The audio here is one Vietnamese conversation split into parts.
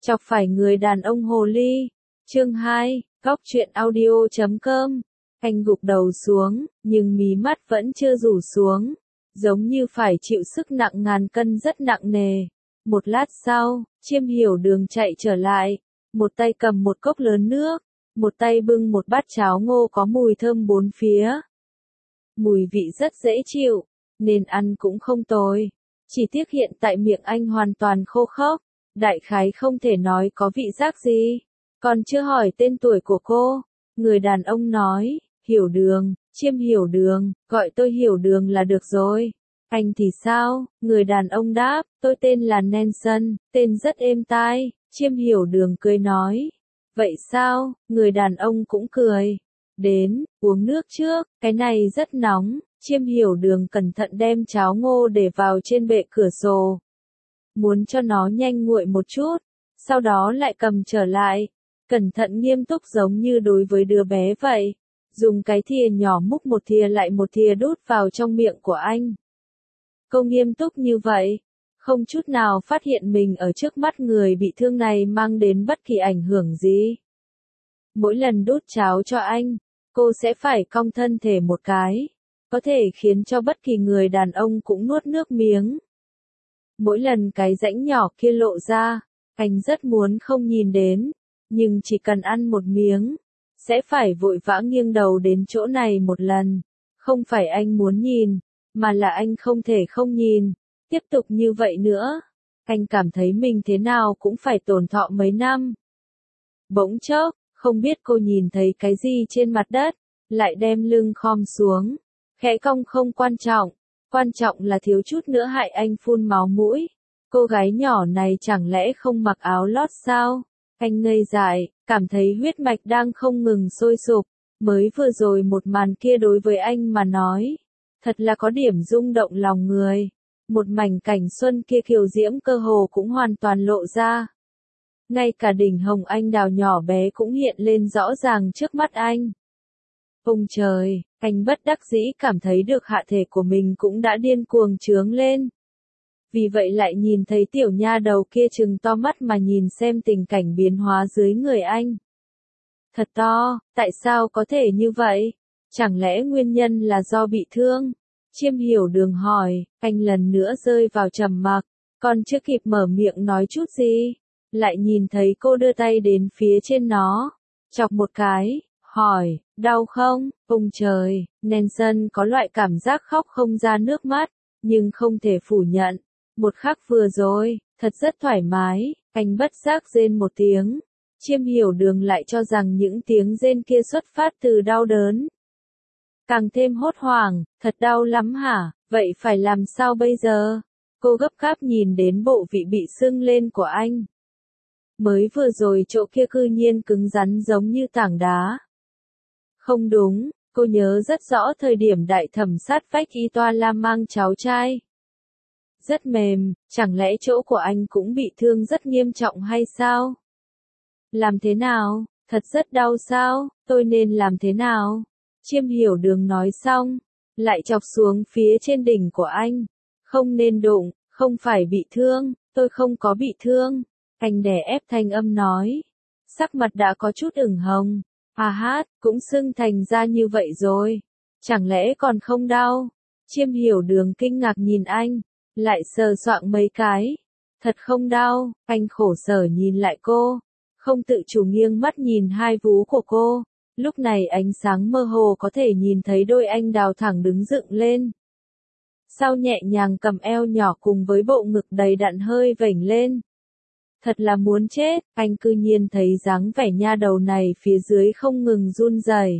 Chọc phải người đàn ông hồ ly. Chương 2, Góc truyện audio.com. Anh gục đầu xuống, nhưng mí mắt vẫn chưa rủ xuống, giống như phải chịu sức nặng ngàn cân rất nặng nề. Một lát sau, Chiêm Hiểu Đường chạy trở lại, một tay cầm một cốc lớn nước, một tay bưng một bát cháo ngô có mùi thơm bốn phía. Mùi vị rất dễ chịu, nên ăn cũng không tồi. Chỉ tiếc hiện tại miệng anh hoàn toàn khô khốc, đại khái không thể nói có vị giác gì. Còn chưa hỏi tên tuổi của cô, người đàn ông nói, Hiểu Đường, Chiêm Hiểu Đường, gọi tôi Hiểu Đường là được rồi. Anh thì sao? Người đàn ông đáp, tôi tên là Nelson, tên rất êm tai. Chiêm Hiểu Đường cười nói, vậy sao? Người đàn ông cũng cười. Đến, uống nước trước, cái này rất nóng. Chiêm Hiểu Đường cẩn thận đem cháo ngô để vào trên bệ cửa sổ, muốn cho nó nhanh nguội một chút, sau đó lại cầm trở lại, cẩn thận nghiêm túc giống như đối với đứa bé vậy, dùng cái thìa nhỏ múc một thìa lại một thìa đút vào trong miệng của anh. Cô nghiêm túc như vậy, không chút nào phát hiện mình ở trước mắt người bị thương này mang đến bất kỳ ảnh hưởng gì. Mỗi lần đút cháo cho anh, cô sẽ phải cong thân thể một cái, có thể khiến cho bất kỳ người đàn ông cũng nuốt nước miếng. Mỗi lần cái rãnh nhỏ kia lộ ra, anh rất muốn không nhìn đến, nhưng chỉ cần ăn một miếng, sẽ phải vội vã nghiêng đầu đến chỗ này một lần. Không phải anh muốn nhìn, mà là anh không thể không nhìn. Tiếp tục như vậy nữa, anh cảm thấy mình thế nào cũng phải tổn thọ mấy năm. Bỗng chốc, không biết cô nhìn thấy cái gì trên mặt đất, lại đem lưng khom xuống. Khẽ cong không quan trọng là thiếu chút nữa hại anh phun máu mũi. Cô gái nhỏ này chẳng lẽ không mặc áo lót sao? Anh ngây dại, cảm thấy huyết mạch đang không ngừng sôi sục. Mới vừa rồi một màn kia đối với anh mà nói, thật là có điểm rung động lòng người. Một mảnh cảnh xuân kia kiều diễm cơ hồ cũng hoàn toàn lộ ra. Ngay cả đỉnh hồng anh đào nhỏ bé cũng hiện lên rõ ràng trước mắt anh. Ông trời, anh bất đắc dĩ cảm thấy được hạ thể của mình cũng đã điên cuồng trướng lên. Vì vậy lại nhìn thấy tiểu nha đầu kia trừng to mắt mà nhìn xem tình cảnh biến hóa dưới người anh. Thật to, tại sao có thể như vậy? Chẳng lẽ nguyên nhân là do bị thương? Chiêm Hiểu Đường hỏi, anh lần nữa rơi vào trầm mặc, còn chưa kịp mở miệng nói chút gì, lại nhìn thấy cô đưa tay đến phía trên nó, chọc một cái, hỏi, đau không? Ông trời, Nelson có loại cảm giác khóc không ra nước mắt, nhưng không thể phủ nhận. Một khắc vừa rồi, thật rất thoải mái, anh bất giác rên một tiếng. Chiêm Hiểu Đường lại cho rằng những tiếng rên kia xuất phát từ đau đớn. Càng thêm hốt hoảng, thật đau lắm hả, vậy phải làm sao bây giờ? Cô gấp gáp nhìn đến bộ vị bị sưng lên của anh. Mới vừa rồi chỗ kia cư nhiên cứng rắn giống như tảng đá. Không đúng, cô nhớ rất rõ thời điểm đại thẩm sát vách y toa la mang cháu trai. Rất mềm, chẳng lẽ chỗ của anh cũng bị thương rất nghiêm trọng hay sao? Làm thế nào? Thật rất đau sao? Tôi nên làm thế nào? Chiêm Hiểu Đường nói xong, lại chọc xuống phía trên đỉnh của anh. Không nên đụng, không phải bị thương, tôi không có bị thương. Anh đè ép thanh âm nói. Sắc mặt đã có chút ửng hồng. À hát, cũng sưng thành ra như vậy rồi. Chẳng lẽ còn không đau? Chiêm Hiểu Đường kinh ngạc nhìn anh, lại sờ soạng mấy cái. Thật không đau, anh khổ sở nhìn lại cô, không tự chủ nghiêng mắt nhìn hai vú của cô. Lúc này ánh sáng mơ hồ có thể nhìn thấy đôi anh đào thẳng đứng dựng lên. Sau nhẹ nhàng cầm eo nhỏ cùng với bộ ngực đầy đặn hơi vểnh lên. Thật là muốn chết, anh cư nhiên thấy dáng vẻ nha đầu này phía dưới không ngừng run rẩy.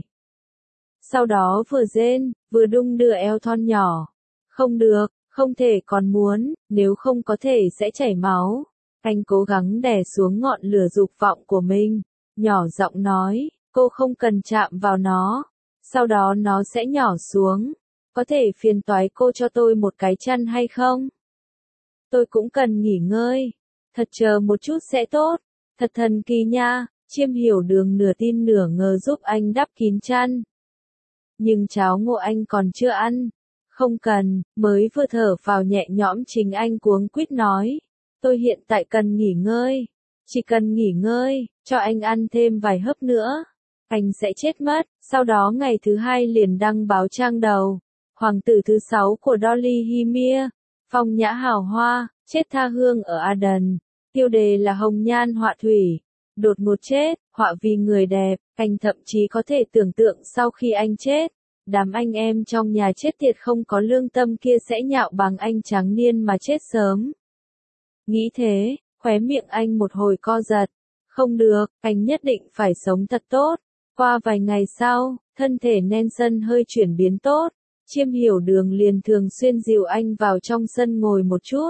Sau đó vừa rên, vừa đung đưa eo thon nhỏ. Không được, không thể còn muốn, nếu không có thể sẽ chảy máu. Anh cố gắng đè xuống ngọn lửa dục vọng của mình, nhỏ giọng nói, cô không cần chạm vào nó, sau đó nó sẽ nhỏ xuống. Có thể phiền toái cô cho tôi một cái chăn hay không? Tôi cũng cần nghỉ ngơi. Thật chờ một chút sẽ tốt. Thật thần kỳ nha. Chiêm Hiểu Đường nửa tin nửa ngờ giúp anh đắp kín chăn. Nhưng cháo ngô anh còn chưa ăn. Không cần, mới vừa thở phào nhẹ nhõm chính anh cuống quýt nói. Tôi hiện tại cần nghỉ ngơi. Chỉ cần nghỉ ngơi, cho anh ăn thêm vài hớp nữa, anh sẽ chết mất. Sau đó ngày thứ hai liền đăng báo trang đầu. Hoàng tử thứ 6 của Dolly Hymir, phong nhã hào hoa, chết tha hương ở Aden. Tiêu đề là hồng nhan họa thủy. Đột ngột chết, họa vì người đẹp. Anh thậm chí có thể tưởng tượng sau khi anh chết, đám anh em trong nhà chết tiệt không có lương tâm kia sẽ nhạo báng anh trắng niên mà chết sớm. Nghĩ thế, khóe miệng anh một hồi co giật. Không được, anh nhất định phải sống thật tốt. Qua vài ngày sau, thân thể Nelson hơi chuyển biến tốt. Chiêm Hiểu Đường liền thường xuyên dìu anh vào trong sân ngồi một chút.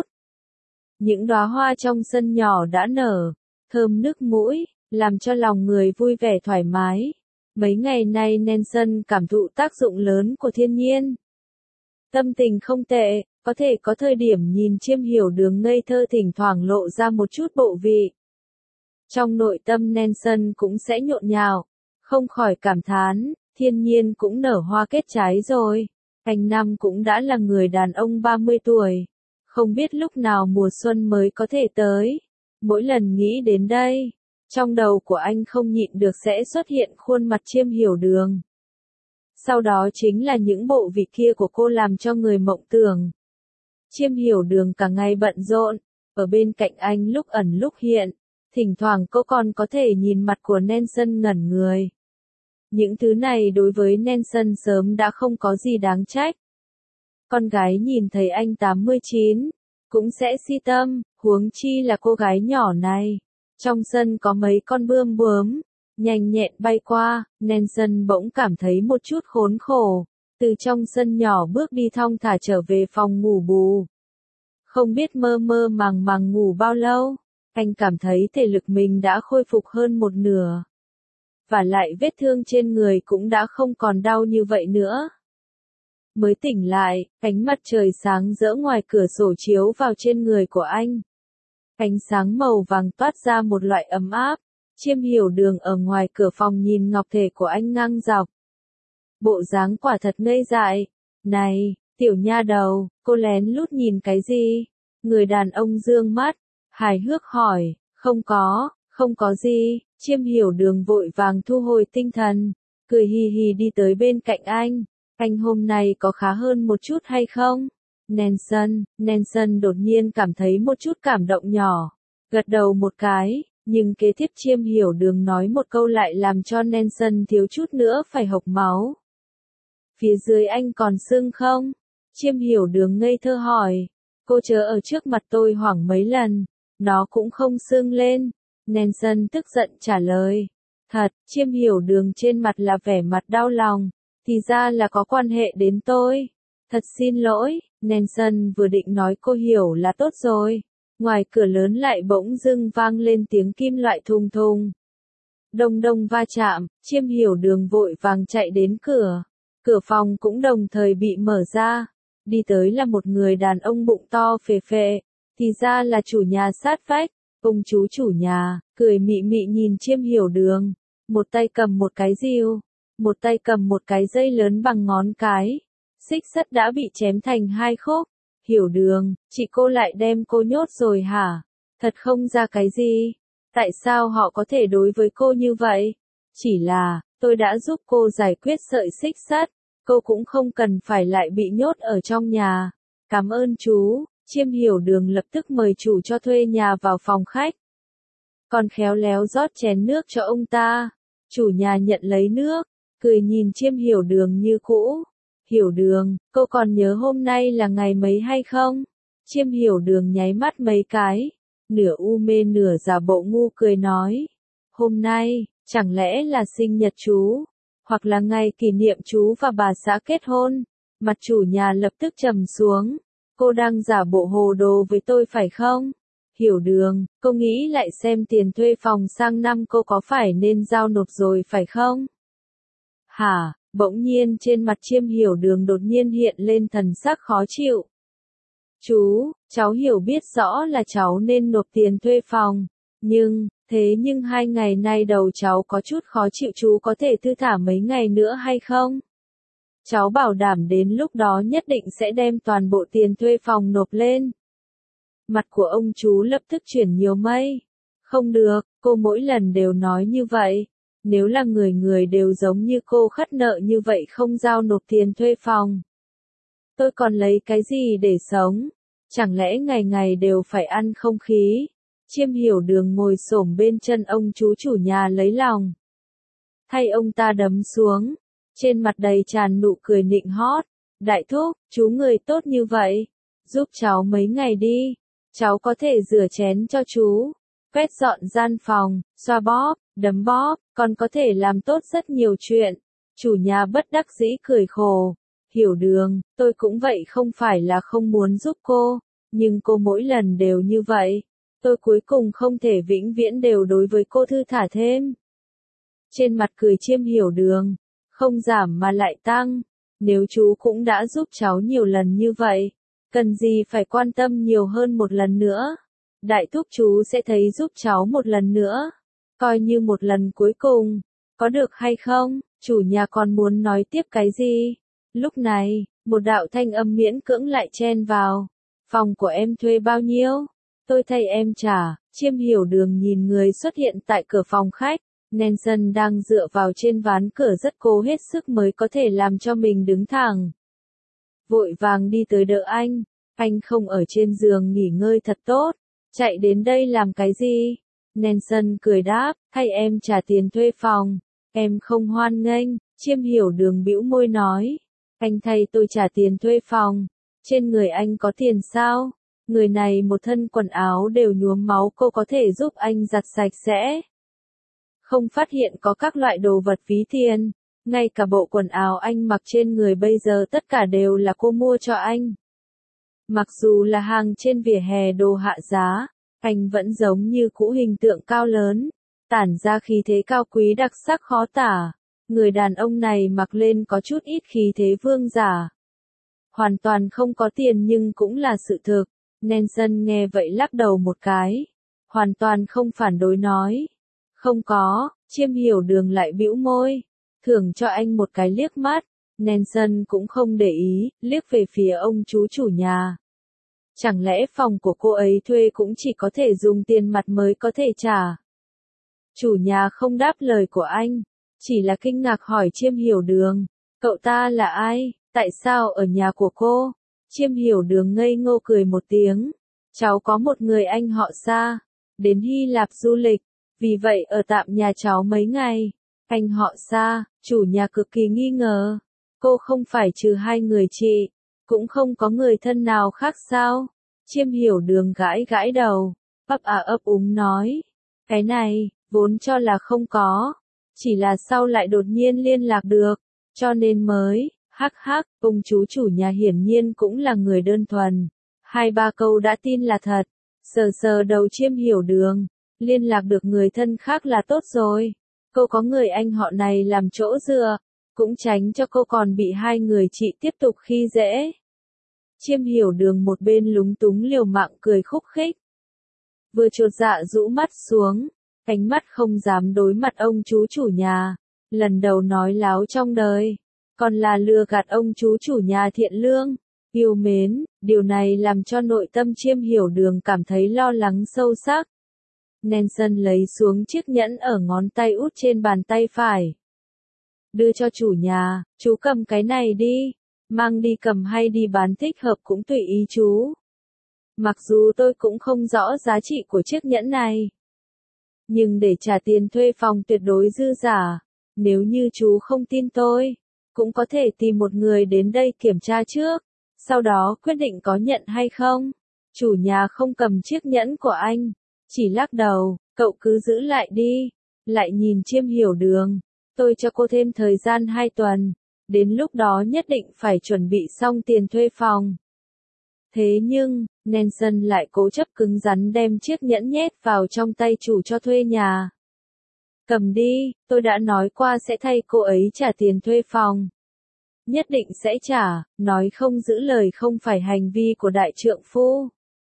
Những đóa hoa trong sân nhỏ đã nở, thơm nức mũi, làm cho lòng người vui vẻ thoải mái. Mấy ngày nay Nelson cảm thụ tác dụng lớn của thiên nhiên. Tâm tình không tệ, có thể có thời điểm nhìn Chiêm Hiểu Đường ngây thơ thỉnh thoảng lộ ra một chút bộ vị. Trong nội tâm Nelson cũng sẽ nhộn nhạo, không khỏi cảm thán, thiên nhiên cũng nở hoa kết trái rồi. Anh năm cũng đã là người đàn ông 30 tuổi. Không biết lúc nào mùa xuân mới có thể tới. Mỗi lần nghĩ đến đây, trong đầu của anh không nhịn được sẽ xuất hiện khuôn mặt Chiêm Hiểu Đường. Sau đó chính là những bộ vị kia của cô làm cho người mộng tưởng. Chiêm Hiểu Đường cả ngày bận rộn, ở bên cạnh anh lúc ẩn lúc hiện. Thỉnh thoảng cô còn có thể nhìn mặt của Nelson ngẩn người. Những thứ này đối với Nelson sớm đã không có gì đáng trách. Con gái nhìn thấy anh 89, cũng sẽ si tâm, huống chi là cô gái nhỏ này. Trong sân có mấy con bươm bướm, nhanh nhẹn bay qua, Nelson bỗng cảm thấy một chút khốn khổ. Từ trong sân nhỏ bước đi thong thả trở về phòng ngủ bù. Không biết mơ mơ màng màng ngủ bao lâu, anh cảm thấy thể lực mình đã khôi phục hơn một nửa. Và lại vết thương trên người cũng đã không còn đau như vậy nữa. Mới tỉnh lại, ánh mặt trời sáng rỡ ngoài cửa sổ chiếu vào trên người của anh. Ánh sáng màu vàng toát ra một loại ấm áp. Chiêm Hiểu Đường ở ngoài cửa phòng nhìn ngọc thể của anh ngang dọc. Bộ dáng quả thật ngây dại. Này, tiểu nha đầu, cô lén lút nhìn cái gì? Người đàn ông dương mắt, hài hước hỏi, không có gì. Chiêm Hiểu Đường vội vàng thu hồi tinh thần, cười hì hì đi tới bên cạnh anh. Anh hôm nay có khá hơn một chút hay không? Nelson đột nhiên cảm thấy một chút cảm động nhỏ, gật đầu một cái, nhưng kế tiếp Chiêm Hiểu Đường nói một câu lại làm cho Nelson thiếu chút nữa phải hộc máu. Phía dưới anh còn sưng không? Chiêm Hiểu Đường ngây thơ hỏi. Cô chớ ở trước mặt tôi hoảng mấy lần, nó cũng không sưng lên. Nelson tức giận trả lời. Thật, Chiêm Hiểu Đường trên mặt là vẻ mặt đau lòng. Thì ra là có quan hệ đến tôi. Thật xin lỗi, Nelson vừa định nói cô hiểu là tốt rồi. Ngoài cửa lớn lại bỗng dưng vang lên tiếng kim loại thùng thùng. Đông đông va chạm, Chiêm Hiểu Đường vội vàng chạy đến cửa. Cửa phòng cũng đồng thời bị mở ra. Đi tới là một người đàn ông bụng to phệ phệ. Thì ra là chủ nhà sát vách. Ông chú chủ nhà, cười mị mị nhìn Chiêm Hiểu Đường. Một tay cầm một cái rìu, một tay cầm một cái dây lớn bằng ngón cái. Xích sắt đã bị chém thành hai khúc. Hiểu Đường, chị cô lại đem cô nhốt rồi hả? Thật không ra cái gì. Tại sao họ có thể đối với cô như vậy? Chỉ là, tôi đã giúp cô giải quyết sợi xích sắt. Cô cũng không cần phải lại bị nhốt ở trong nhà. Cảm ơn chú. Chiêm Hiểu Đường lập tức mời chủ cho thuê nhà vào phòng khách. Còn khéo léo rót chén nước cho ông ta. Chủ nhà nhận lấy nước, cười nhìn Chiêm Hiểu Đường như cũ. Hiểu Đường, cô còn nhớ hôm nay là ngày mấy hay không? Chiêm Hiểu Đường nháy mắt mấy cái, nửa u mê nửa giả bộ ngu cười nói. Hôm nay, chẳng lẽ là sinh nhật chú? Hoặc là ngày kỷ niệm chú và bà xã kết hôn? Mặt chủ nhà lập tức trầm xuống. Cô đang giả bộ hồ đồ với tôi phải không? Hiểu Đường, cô nghĩ lại xem tiền thuê phòng sang năm cô có phải nên giao nộp rồi phải không? Hả? Bỗng nhiên trên mặt Chiêm Hiểu Đường đột nhiên hiện lên thần sắc khó chịu. Chú, cháu hiểu biết rõ là cháu nên nộp tiền thuê phòng. Nhưng 2 ngày nay đầu cháu có chút khó chịu, chú có thể thư thả mấy ngày nữa hay không? Cháu bảo đảm đến lúc đó nhất định sẽ đem toàn bộ tiền thuê phòng nộp lên. Mặt của ông chú lập tức chuyển nhiều mây. Không được, cô mỗi lần đều nói như vậy. Nếu là người người đều giống như cô khất nợ như vậy không giao nộp tiền thuê phòng. Tôi còn lấy cái gì để sống? Chẳng lẽ ngày ngày đều phải ăn không khí? Chiêm Hiểu Đường ngồi xổm bên chân ông chú chủ nhà lấy lòng. Thay ông ta đấm xuống. Trên mặt đầy tràn nụ cười nịnh hót. Đại thúc, chú người tốt như vậy. Giúp cháu mấy ngày đi. Cháu có thể rửa chén cho chú. Quét dọn gian phòng, xoa bóp, đấm bóp, còn có thể làm tốt rất nhiều chuyện. Chủ nhà bất đắc dĩ cười khổ. Hiểu Đường, tôi cũng vậy không phải là không muốn giúp cô, nhưng cô mỗi lần đều như vậy. Tôi cuối cùng không thể vĩnh viễn đều đối với cô thư thả thêm. Trên mặt cười Chiêm Hiểu Đường, không giảm mà lại tăng. Nếu chú cũng đã giúp cháu nhiều lần như vậy, cần gì phải quan tâm nhiều hơn một lần nữa. Đại thúc chú sẽ thấy giúp cháu một lần nữa. Coi như một lần cuối cùng. Có được hay không? Chủ nhà còn muốn nói tiếp cái gì? Lúc này, một đạo thanh âm miễn cưỡng lại chen vào. Phòng của em thuê bao nhiêu? Tôi thay em trả. Chiêm Hiểu Đường nhìn người xuất hiện tại cửa phòng khách. Nelson đang dựa vào trên ván cửa rất cố hết sức mới có thể làm cho mình đứng thẳng. Vội vàng đi tới đỡ anh. Anh không ở trên giường nghỉ ngơi thật tốt. Chạy đến đây làm cái gì? Nelson cười đáp, thay em trả tiền thuê phòng. Em không hoan nghênh. Chiêm Hiểu Đường bĩu môi nói. Anh thay tôi trả tiền thuê phòng. Trên người anh có tiền sao? Người này một thân quần áo đều nhuốm máu, cô có thể giúp anh giặt sạch sẽ. Không phát hiện có các loại đồ vật phí tiền. Ngay cả bộ quần áo anh mặc trên người bây giờ tất cả đều là cô mua cho anh. Mặc dù là hàng trên vỉa hè đồ hạ giá, anh vẫn giống như cũ hình tượng cao lớn, tản ra khí thế cao quý đặc sắc khó tả. Người đàn ông này mặc lên có chút ít khí thế vương giả. Hoàn toàn không có tiền nhưng cũng là sự thực. Nelson nghe vậy lắc đầu một cái. Hoàn toàn không phản đối nói. Không có. Chiêm Hiểu Đường lại bĩu môi. Thưởng cho anh một cái liếc mắt. Nelson cũng không để ý, liếc về phía ông chú chủ nhà. Chẳng lẽ phòng của cô ấy thuê cũng chỉ có thể dùng tiền mặt mới có thể trả? Chủ nhà không đáp lời của anh, chỉ là kinh ngạc hỏi Chiêm Hiểu Đường, cậu ta là ai, tại sao ở nhà của cô? Chiêm Hiểu Đường ngây ngô cười một tiếng, cháu có một người anh họ Sa, đến Hy Lạp du lịch, vì vậy ở tạm nhà cháu mấy ngày. Anh họ Sa, chủ nhà cực kỳ nghi ngờ, cô không phải trừ hai người chị, cũng không có người thân nào khác sao? Chiêm Hiểu Đường gãi gãi đầu, ấp úng nói, cái này, vốn cho là không có, chỉ là sau lại đột nhiên liên lạc được, cho nên mới, hắc hắc, ông chú chủ nhà hiển nhiên cũng là người đơn thuần, 2-3 câu đã tin là thật, sờ sờ đầu Chiêm Hiểu Đường, liên lạc được người thân khác là tốt rồi, cô có người anh họ này làm chỗ dựa, cũng tránh cho cô còn bị hai người chị tiếp tục khi dễ. Chiêm Hiểu Đường một bên lúng túng liều mạng cười khúc khích. Vừa chột dạ rũ mắt xuống, ánh mắt không dám đối mặt ông chú chủ nhà. Lần đầu nói láo trong đời, còn là lừa gạt ông chú chủ nhà thiện lương, yêu mến, điều này làm cho nội tâm Chiêm Hiểu Đường cảm thấy lo lắng sâu sắc. Nelson lấy xuống chiếc nhẫn ở ngón tay út trên bàn tay phải. Đưa cho chủ nhà, chú cầm cái này đi. Mang đi cầm hay đi bán thích hợp cũng tùy ý chú. Mặc dù tôi cũng không rõ giá trị của chiếc nhẫn này. Nhưng để trả tiền thuê phòng tuyệt đối dư giả. Nếu như chú không tin tôi, cũng có thể tìm một người đến đây kiểm tra trước. Sau đó quyết định có nhận hay không. Chủ nhà không cầm chiếc nhẫn của anh. Chỉ lắc đầu, cậu cứ giữ lại đi. Lại nhìn Chiêm Hiểu Đường. Tôi cho cô thêm thời gian 2 tuần. Đến lúc đó nhất định phải chuẩn bị xong tiền thuê phòng. Thế nhưng, Nelson lại cố chấp cứng rắn đem chiếc nhẫn nhét vào trong tay chủ cho thuê nhà. Cầm đi, tôi đã nói qua sẽ thay cô ấy trả tiền thuê phòng. Nhất định sẽ trả, nói không giữ lời không phải hành vi của đại trượng phu.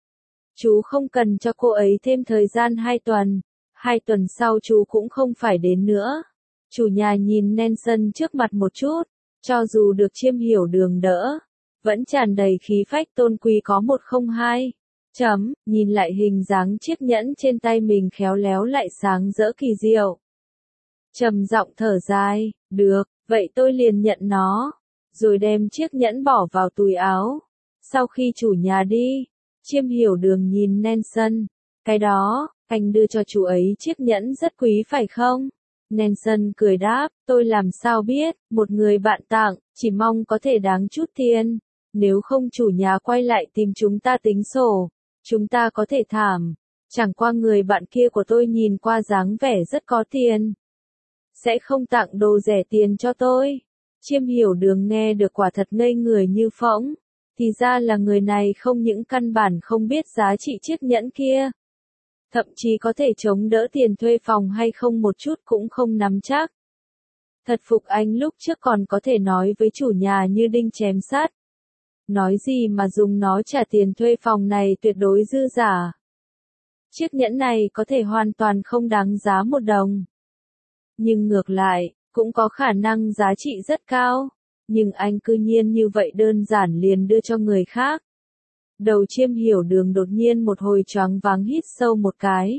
Chú không cần cho cô ấy thêm thời gian 2 tuần. 2 tuần sau chú cũng không phải đến nữa. Chủ nhà nhìn Nelson trước mặt một chút. Cho dù được Chiêm Hiểu Đường đỡ, vẫn tràn đầy khí phách tôn quý có 102. Nhìn lại hình dáng chiếc nhẫn trên tay mình khéo léo lại sáng rỡ kỳ diệu. Trầm giọng thở dài, được, vậy tôi liền nhận nó, rồi đem chiếc nhẫn bỏ vào túi áo. Sau khi chủ nhà đi, Chiêm Hiểu Đường nhìn Nelson, cái đó, anh đưa cho chú ấy chiếc nhẫn rất quý phải không? Nelson cười đáp, tôi làm sao biết, một người bạn tặng, chỉ mong có thể đáng chút tiền. Nếu không chủ nhà quay lại tìm chúng ta tính sổ, chúng ta có thể thảm. Chẳng qua người bạn kia của tôi nhìn qua dáng vẻ rất có tiền. Sẽ không tặng đồ rẻ tiền cho tôi. Chiêm Hiểu Đường nghe được quả thật ngây người như phỗng. Thì ra là người này không những căn bản không biết giá trị chiếc nhẫn kia. Thậm chí có thể chống đỡ tiền thuê phòng hay không một chút cũng không nắm chắc. Thật phục anh lúc trước còn có thể nói với chủ nhà như đinh chém sắt. Nói gì mà dùng nó trả tiền thuê phòng này tuyệt đối dư giả. Chiếc nhẫn này có thể hoàn toàn không đáng giá một đồng. Nhưng ngược lại, cũng có khả năng giá trị rất cao. Nhưng anh cư nhiên như vậy đơn giản liền đưa cho người khác. Đầu Chiêm Hiểu Đường đột nhiên một hồi choáng váng hít sâu một cái.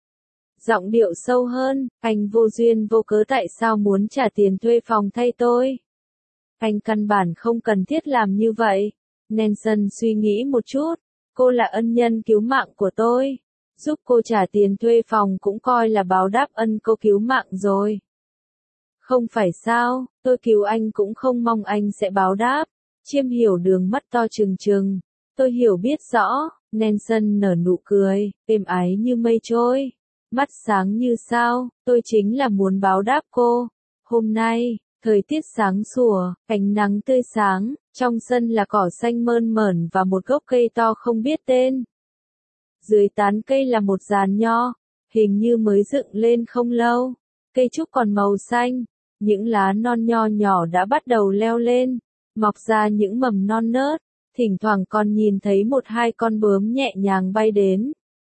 Giọng điệu sâu hơn, anh vô duyên vô cớ tại sao muốn trả tiền thuê phòng thay tôi? Anh căn bản không cần thiết làm như vậy. Nelson suy nghĩ một chút, cô là ân nhân cứu mạng của tôi. Giúp cô trả tiền thuê phòng cũng coi là báo đáp ân cô cứu mạng rồi. Không phải sao, tôi cứu anh cũng không mong anh sẽ báo đáp. Chiêm Hiểu Đường mắt to trừng trừng. Tôi hiểu biết rõ, Nelson nở nụ cười, êm ái như mây trôi. Mắt sáng như sao, tôi chính là muốn báo đáp cô. Hôm nay, thời tiết sáng sủa, ánh nắng tươi sáng, trong sân là cỏ xanh mơn mởn và một gốc cây to không biết tên. Dưới tán cây là một giàn nho, hình như mới dựng lên không lâu. Cây trúc còn màu xanh, những lá non nho nhỏ đã bắt đầu leo lên, mọc ra những mầm non nớt. Thỉnh thoảng còn nhìn thấy một hai con bướm nhẹ nhàng bay đến.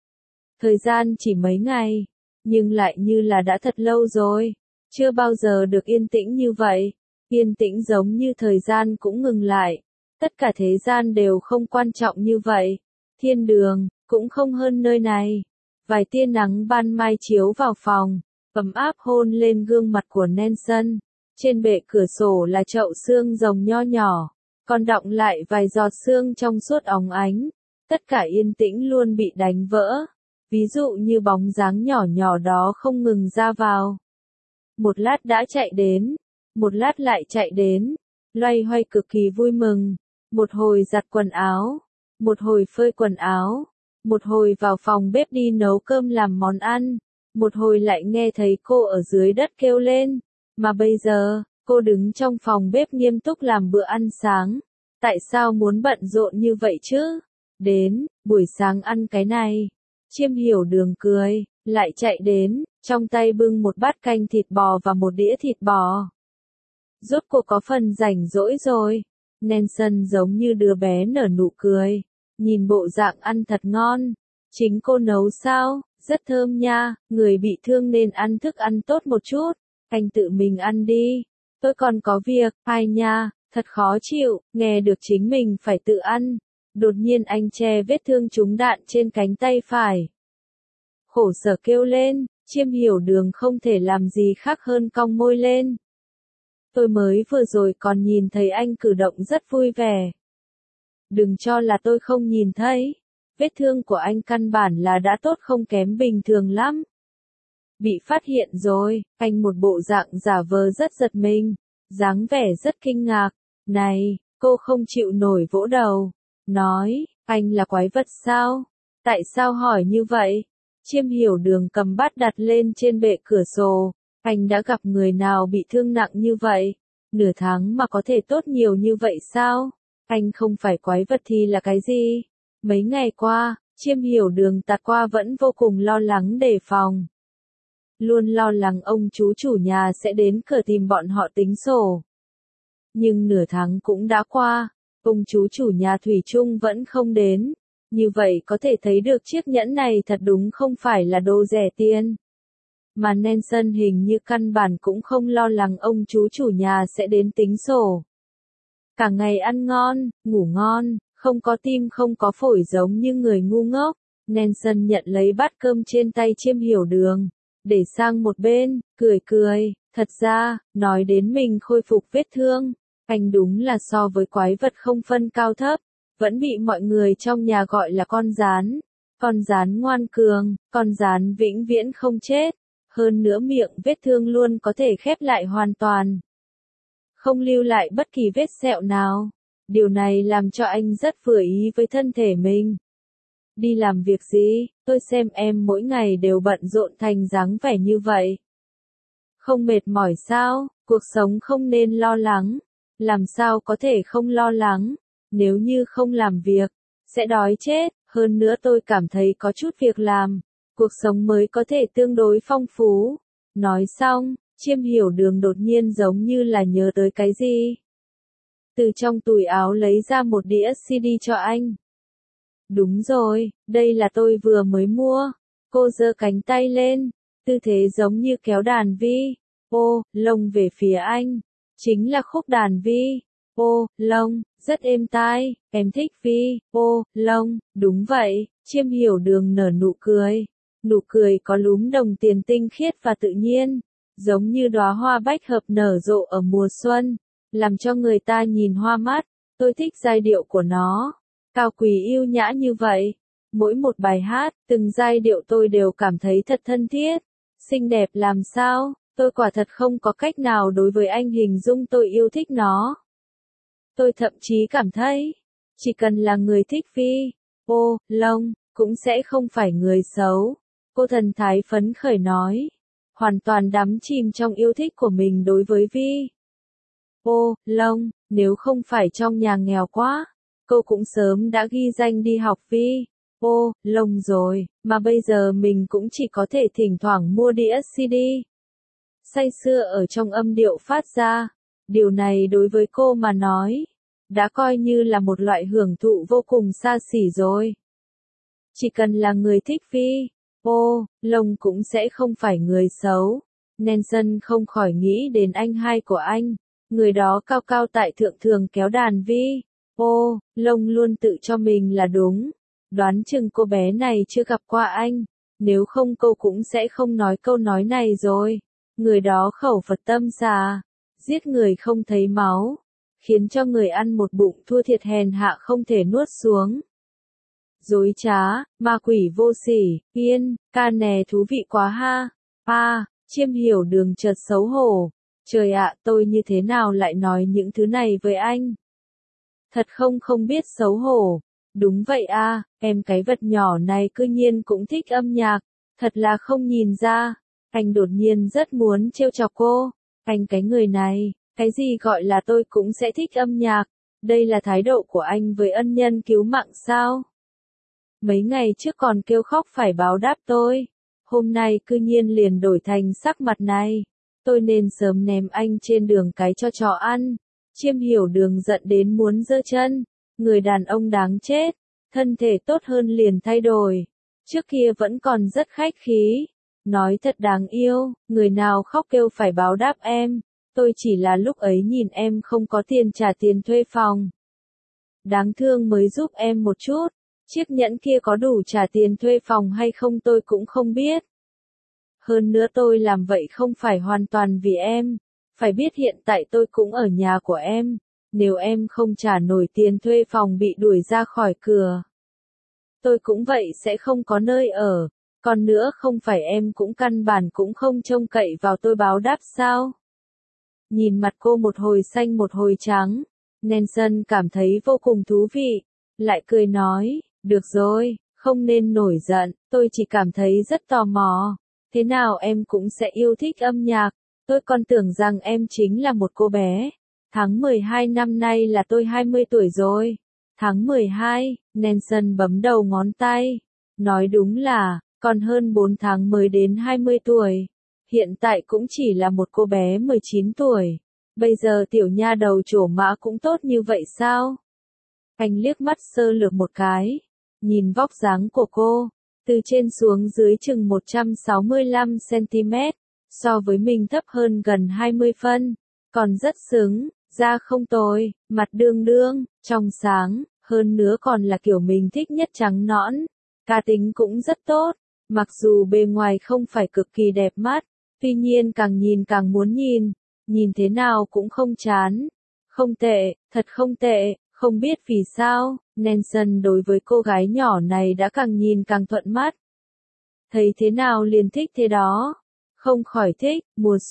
Thời gian chỉ mấy ngày, nhưng lại như là đã thật lâu rồi. Chưa bao giờ được yên tĩnh như vậy. Yên tĩnh giống như thời gian cũng ngừng lại. Tất cả thế gian đều không quan trọng như vậy. Thiên đường, cũng không hơn nơi này. Vài tia nắng ban mai chiếu vào phòng, ấm áp hôn lên gương mặt của Nelson. Trên bệ cửa sổ là chậu xương rồng nho nhỏ. Còn đọng lại vài giọt sương trong suốt óng ánh. Tất cả yên tĩnh luôn bị đánh vỡ. Ví dụ như bóng dáng nhỏ nhỏ đó không ngừng ra vào. Một lát đã chạy đến. Một lát lại chạy đến. Loay hoay cực kỳ vui mừng. Một hồi giặt quần áo. Một hồi phơi quần áo. Một hồi vào phòng bếp đi nấu cơm làm món ăn. Một hồi lại nghe thấy cô ở dưới đất kêu lên. Mà bây giờ, cô đứng trong phòng bếp nghiêm túc làm bữa ăn sáng. Tại sao muốn bận rộn như vậy chứ? Đến, buổi sáng ăn cái này. Chiêm Hiểu Đường cười, lại chạy đến, trong tay bưng một bát canh thịt bò và một đĩa thịt bò. Rốt cuộc có phần rảnh rỗi rồi. Nelson giống như đứa bé nở nụ cười. Nhìn bộ dạng ăn thật ngon. Chính cô nấu sao? Rất thơm nha, người bị thương nên ăn thức ăn tốt một chút. Anh tự mình ăn đi. Tôi còn có việc, ai nha, thật khó chịu, nghe được chính mình phải tự ăn. Đột nhiên anh che vết thương trúng đạn trên cánh tay phải. Khổ sở kêu lên, Chiêm Hiểu Đường không thể làm gì khác hơn cong môi lên. Tôi mới vừa rồi còn nhìn thấy anh cử động rất vui vẻ. Đừng cho là tôi không nhìn thấy. Vết thương của anh căn bản là đã tốt không kém bình thường lắm. Bị phát hiện rồi, anh một bộ dạng giả vờ rất giật mình, dáng vẻ rất kinh ngạc. Này, cô không chịu nổi vỗ đầu. Nói, anh là quái vật sao? Tại sao hỏi như vậy? Chiêm Hiểu Đường cầm bát đặt lên trên bệ cửa sổ. Anh đã gặp người nào bị thương nặng như vậy? Nửa tháng mà có thể tốt nhiều như vậy sao? Anh không phải quái vật thì là cái gì? Mấy ngày qua, Chiêm Hiểu Đường tạt qua vẫn vô cùng lo lắng đề phòng. Luôn lo lắng ông chú chủ nhà sẽ đến cửa tìm bọn họ tính sổ. Nhưng nửa tháng cũng đã qua, ông chú chủ nhà thủy chung vẫn không đến. Như vậy có thể thấy được chiếc nhẫn này thật đúng không phải là đồ rẻ tiền. Mà Nelson hình như căn bản cũng không lo lắng ông chú chủ nhà sẽ đến tính sổ. Cả ngày ăn ngon, ngủ ngon, Không có tim không có phổi giống như người ngu ngốc. Nelson nhận lấy bát cơm trên tay Chiêm Hiểu Đường, để sang một bên, cười cười, thật ra, nói đến mình khôi phục vết thương, anh đúng là so với quái vật không phân cao thấp, vẫn bị mọi người trong nhà gọi là con rán ngoan cường, con rán vĩnh viễn không chết, hơn nữa miệng vết thương luôn có thể khép lại hoàn toàn, không lưu lại bất kỳ vết sẹo nào. Điều này làm cho anh rất vừa ý với thân thể mình. Đi làm việc gì, tôi xem em mỗi ngày đều bận rộn thành dáng vẻ như vậy. Không mệt mỏi sao, cuộc sống không nên lo lắng. Làm sao có thể không lo lắng, nếu như không làm việc, sẽ đói chết, hơn nữa tôi cảm thấy có chút việc làm, cuộc sống mới có thể tương đối phong phú. Nói xong, Chiêm Hiểu Đường đột nhiên giống như là nhớ tới cái gì. Từ trong túi áo lấy ra một đĩa CD cho anh. Đúng rồi, đây là tôi vừa mới mua. Cô giơ cánh tay lên, tư thế giống như kéo đàn vi. Ô, lông về phía anh. Chính là khúc đàn vi. Ô, lông, rất êm tai, em thích vi. Ô, lông, đúng vậy, Chiêm Hiểu Đường nở nụ cười. Nụ cười có lúm đồng tiền tinh khiết và tự nhiên, giống như đóa hoa bách hợp nở rộ ở mùa xuân, làm cho người ta nhìn hoa mắt. Tôi thích giai điệu của nó, cao quý yêu nhã như vậy. Mỗi một bài hát, từng giai điệu tôi đều cảm thấy thật thân thiết, xinh đẹp làm sao, tôi quả thật không có cách nào đối với anh hình dung tôi yêu thích nó. Tôi thậm chí cảm thấy, chỉ cần là người thích vi, ô, lông, cũng sẽ không phải người xấu. Cô thần thái phấn khởi nói, hoàn toàn đắm chìm trong yêu thích của mình đối với vi. Ô, lông, nếu không phải trong nhà nghèo quá, cô cũng sớm đã ghi danh đi học vi. Ô, lông rồi, mà bây giờ mình cũng chỉ có thể thỉnh thoảng mua đĩa CD. Say sưa ở trong âm điệu phát ra, điều này đối với cô mà nói, đã coi như là một loại hưởng thụ vô cùng xa xỉ rồi. Chỉ cần là người thích vi, ô, lông cũng sẽ không phải người xấu. Nelson không khỏi nghĩ đến anh hai của anh, người đó cao cao tại thượng thường kéo đàn vi. Ô, lông luôn tự cho mình là đúng. Đoán chừng cô bé này chưa gặp qua anh, nếu không cô cũng sẽ không nói câu nói này rồi. Người đó khẩu Phật tâm xà, giết người không thấy máu, khiến cho người ăn một bụng thua thiệt hèn hạ không thể nuốt xuống. Dối trá, ma quỷ vô sỉ, yên, ca nè thú vị quá ha. Chiêm Hiểu Đường chợt xấu hổ. Trời ạ, tôi như thế nào lại nói những thứ này với anh? Thật không biết xấu hổ. Đúng vậy em cái vật nhỏ này cư nhiên cũng thích âm nhạc, thật là không nhìn ra. Anh đột nhiên rất muốn trêu chọc cô. Anh cái người này, cái gì gọi là tôi cũng sẽ thích âm nhạc, đây là thái độ của anh với ân nhân cứu mạng sao? Mấy ngày trước còn kêu khóc phải báo đáp tôi, hôm nay cư nhiên liền đổi thành sắc mặt này. Tôi nên sớm ném anh trên đường cái cho chó ăn. Chiêm Hiểu Đường giận đến muốn giơ chân. Người đàn ông đáng chết, thân thể tốt hơn liền thay đổi. Trước kia vẫn còn rất khách khí, nói thật đáng yêu, người nào khóc kêu phải báo đáp em. Tôi chỉ là lúc ấy nhìn em không có tiền trả tiền thuê phòng. Đáng thương mới giúp em một chút. Chiếc nhẫn kia có đủ trả tiền thuê phòng hay không tôi cũng không biết. Hơn nữa tôi làm vậy không phải hoàn toàn vì em. Phải biết hiện tại tôi cũng ở nhà của em. Nếu em không trả nổi tiền thuê phòng bị đuổi ra khỏi cửa, tôi cũng vậy sẽ không có nơi ở. Còn nữa không phải em cũng căn bản cũng không trông cậy vào tôi báo đáp sao? Nhìn mặt cô một hồi xanh một hồi trắng, Nelson cảm thấy vô cùng thú vị. Lại cười nói, được rồi, không nên nổi giận, tôi chỉ cảm thấy rất tò mò. Thế nào em cũng sẽ yêu thích âm nhạc, tôi còn tưởng rằng em chính là một cô bé. Tháng 12 năm nay là tôi 20 tuổi rồi. Tháng 12, Nelson bấm đầu ngón tay. Nói đúng là, còn hơn 4 tháng mới đến 20 tuổi. Hiện tại cũng chỉ là một cô bé 19 tuổi. Bây giờ tiểu nha đầu trổ mã cũng tốt như vậy sao? Anh liếc mắt sơ lược một cái. Nhìn vóc dáng của cô, từ trên xuống dưới chừng 165cm, so với mình thấp hơn gần 20 phân, còn rất xứng, da không tồi, mặt đương đương, trong sáng, Hơn nữa còn là kiểu mình thích nhất trắng nõn. Cá tính cũng rất tốt. Mặc dù bề ngoài không phải cực kỳ đẹp mắt, tuy nhiên càng nhìn càng muốn nhìn thế nào cũng không chán. Không tệ, thật không tệ, không biết vì sao, Nelson đối với cô gái nhỏ này đã càng nhìn càng thuận mắt. Thấy thế nào liền thích thế đó. Không khỏi thích,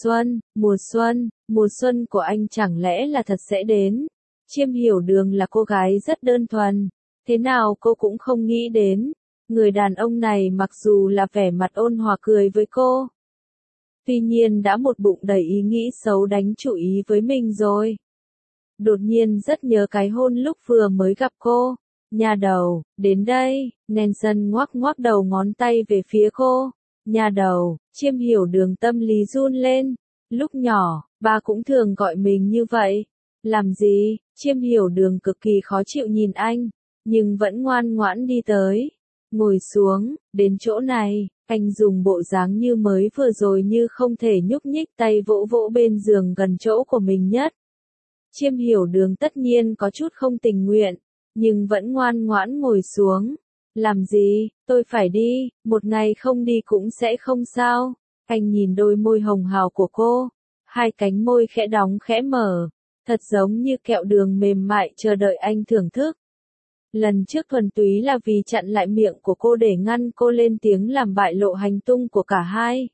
mùa xuân của anh chẳng lẽ là thật sẽ đến. Chiêm Hiểu Đường là cô gái rất đơn thuần, thế nào cô cũng không nghĩ đến. Người đàn ông này mặc dù là vẻ mặt ôn hòa cười với cô, tuy nhiên đã một bụng đầy ý nghĩ xấu đánh chủ ý với mình rồi. Đột nhiên rất nhớ cái hôn lúc vừa mới gặp cô. Nhà đầu, đến đây, Nelson ngoắc ngoắc đầu ngón tay về phía cô. Nhà đầu, Chiêm Hiểu Đường tâm lý run lên. Lúc nhỏ, ba cũng thường gọi mình như vậy. Làm gì? Chiêm Hiểu Đường cực kỳ khó chịu nhìn anh, nhưng vẫn ngoan ngoãn đi tới. Ngồi xuống, đến chỗ này, anh dùng bộ dáng như mới vừa rồi như không thể nhúc nhích tay vỗ vỗ bên giường gần chỗ của mình nhất. Chiêm Hiểu Đường tất nhiên có chút không tình nguyện, nhưng vẫn ngoan ngoãn ngồi xuống. Làm gì, tôi phải đi, một ngày không đi cũng sẽ không sao. Anh nhìn đôi môi hồng hào của cô, hai cánh môi khẽ đóng khẽ mở, thật giống như kẹo đường mềm mại chờ đợi anh thưởng thức. Lần trước thuần túy là vì chặn lại miệng của cô để ngăn cô lên tiếng làm bại lộ hành tung của cả hai.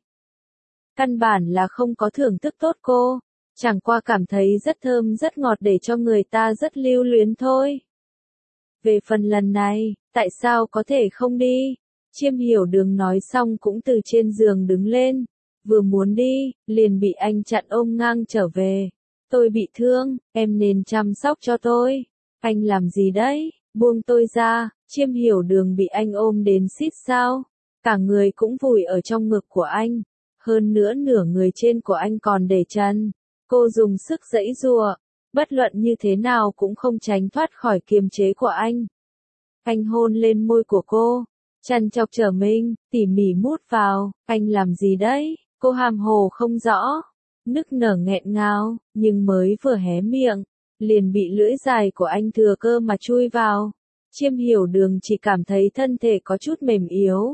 Căn bản là không có thưởng thức tốt cô, chẳng qua cảm thấy rất thơm rất ngọt để cho người ta rất lưu luyến thôi. Về phần lần này, tại sao có thể không đi? Chiêm Hiểu Đường nói xong cũng từ trên giường đứng lên, vừa muốn đi, liền bị anh chặn ôm ngang trở về. Tôi bị thương, em nên chăm sóc cho tôi. Anh làm gì đấy? Buông tôi ra. Chiêm Hiểu Đường bị anh ôm đến xít sao. Cả người cũng vùi ở trong ngực của anh. Hơn nữa nửa người trên của anh còn để chân. Cô dùng sức giãy giụa, bất luận như thế nào cũng không tránh thoát khỏi kiềm chế của anh. Anh hôn lên môi của cô, chăn chọc trở mình, tỉ mỉ mút vào. Anh làm gì đấy? Cô hàm hồ không rõ, nức nở nghẹn ngào, nhưng mới vừa hé miệng, liền bị lưỡi dài của anh thừa cơ mà chui vào. Chiêm Hiểu Đường chỉ cảm thấy thân thể có chút mềm yếu.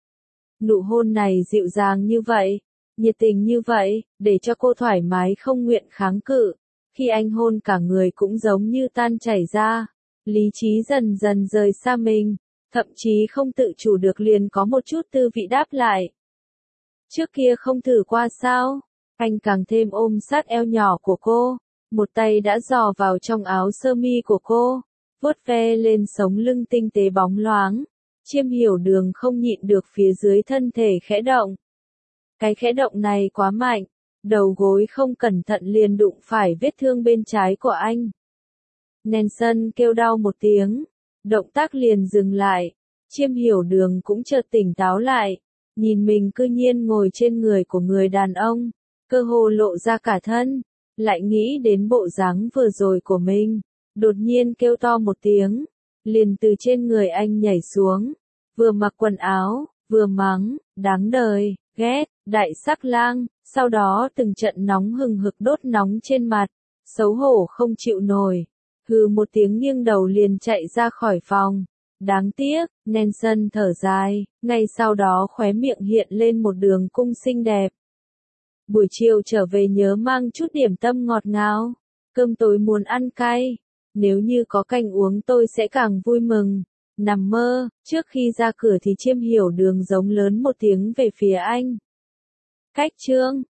Nụ hôn này dịu dàng như vậy, nhiệt tình như vậy, để cho cô thoải mái không nguyện kháng cự. Khi anh hôn cả người cũng giống như tan chảy ra, lý trí dần dần rời xa mình, thậm chí không tự chủ được liền có một chút tư vị đáp lại. Trước kia không thử qua sao? Anh càng thêm ôm sát eo nhỏ của cô, một tay đã dò vào trong áo sơ mi của cô, vuốt ve lên sống lưng tinh tế bóng loáng. Chiêm Hiểu Đường không nhịn được phía dưới thân thể khẽ động. Cái khẽ động này quá mạnh, đầu gối không cẩn thận liền đụng phải vết thương bên trái của anh. Nelson kêu đau một tiếng, động tác liền dừng lại. Chiêm Hiểu Đường cũng chợt tỉnh táo lại, nhìn mình cư nhiên ngồi trên người của người đàn ông, cơ hồ lộ ra cả thân, lại nghĩ đến bộ dáng vừa rồi của mình, đột nhiên kêu to một tiếng, liền từ trên người anh nhảy xuống, vừa mặc quần áo, vừa mắng, đáng đời, ghét, đại sắc lang, sau đó từng trận nóng hừng hực đốt nóng trên mặt, xấu hổ không chịu nổi, hừ một tiếng nghiêng đầu liền chạy ra khỏi phòng. Đáng tiếc, Nelson thở dài, ngay sau đó khóe miệng hiện lên một đường cung xinh đẹp. Buổi chiều trở về nhớ mang chút điểm tâm ngọt ngào, cơm tối muốn ăn cay, nếu như có canh uống tôi sẽ càng vui mừng. Nằm mơ, trước khi ra cửa thì Chiêm Hiểu Đường giống lớn một tiếng về phía anh. Cách chương